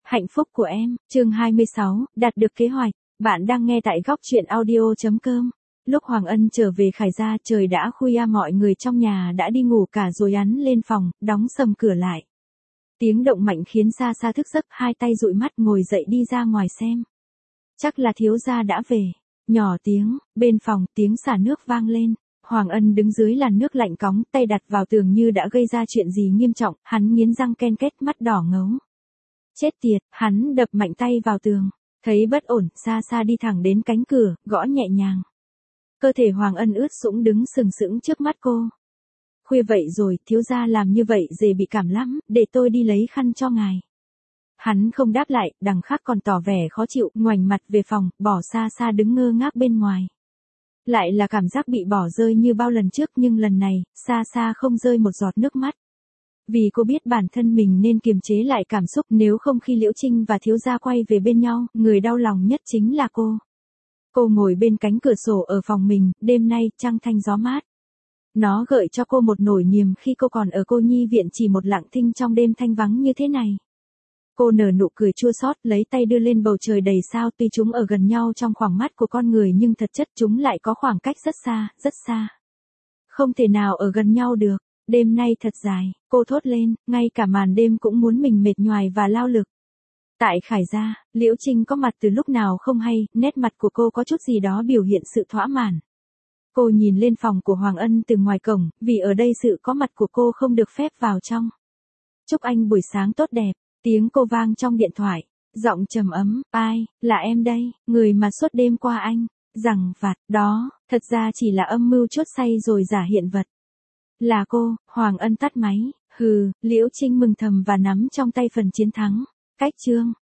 Hạnh phúc của em, chương 26, đạt được kế hoạch. Bạn đang nghe tại góc truyện audio.com. Lúc Hoàng Ân trở về Khải Gia, trời đã khuya, mọi người trong nhà đã đi ngủ cả rồi, hắn lên phòng, đóng sầm cửa lại. Tiếng động mạnh khiến Sa Sa thức giấc, hai tay dụi mắt ngồi dậy đi ra ngoài xem. Chắc là thiếu gia đã về. Nhỏ tiếng, bên phòng, tiếng xả nước vang lên. Hoàng Ân đứng dưới làn nước lạnh cóng, tay đặt vào tường như đã gây ra chuyện gì nghiêm trọng, hắn nghiến răng ken két, mắt đỏ ngấu. Chết tiệt, hắn đập mạnh tay vào tường. Thấy bất ổn, Sa Sa đi thẳng đến cánh cửa, gõ nhẹ nhàng. Cơ thể Hoàng Ân ướt sũng đứng sừng sững trước mắt cô. Khuya vậy rồi, thiếu gia làm như vậy dễ bị cảm lắm, để tôi đi lấy khăn cho ngài. Hắn không đáp lại, đằng khác còn tỏ vẻ khó chịu, ngoảnh mặt về phòng, bỏ Sa Sa đứng ngơ ngác bên ngoài. Lại là cảm giác bị bỏ rơi như bao lần trước, nhưng lần này, Sa Sa không rơi một giọt nước mắt. Vì cô biết bản thân mình nên kiềm chế lại cảm xúc, nếu không khi Liễu Trinh và thiếu gia quay về bên nhau, người đau lòng nhất chính là cô. Cô ngồi bên cánh cửa sổ ở phòng mình, đêm nay, trăng thanh gió mát. Nó gợi cho cô một nỗi niềm khi cô còn ở cô nhi viện, chỉ một lặng thinh trong đêm thanh vắng như thế này. Cô nở nụ cười chua xót, lấy tay đưa lên bầu trời đầy sao, tuy chúng ở gần nhau trong khoảng mắt của con người nhưng thật chất chúng lại có khoảng cách rất xa, rất xa. Không thể nào ở gần nhau được. Đêm nay thật dài, cô thốt lên, ngay cả màn đêm cũng muốn mình mệt nhoài và lao lực. Tại Khải Gia, Liễu Trinh có mặt từ lúc nào không hay, nét mặt của cô có chút gì đó biểu hiện sự thỏa mãn. Cô nhìn lên phòng của Hoàng Ân từ ngoài cổng, vì ở đây sự có mặt của cô không được phép vào trong. Chúc anh buổi sáng tốt đẹp, tiếng cô vang trong điện thoại, giọng trầm ấm, ai, là em đây, người mà suốt đêm qua anh, rằng vặt, đó, thật ra chỉ là âm mưu chốt say rồi giả hiện vật. Là cô. Hoàng Ân tắt máy, Liễu Trinh mừng thầm và nắm trong tay phần chiến thắng. Cách chương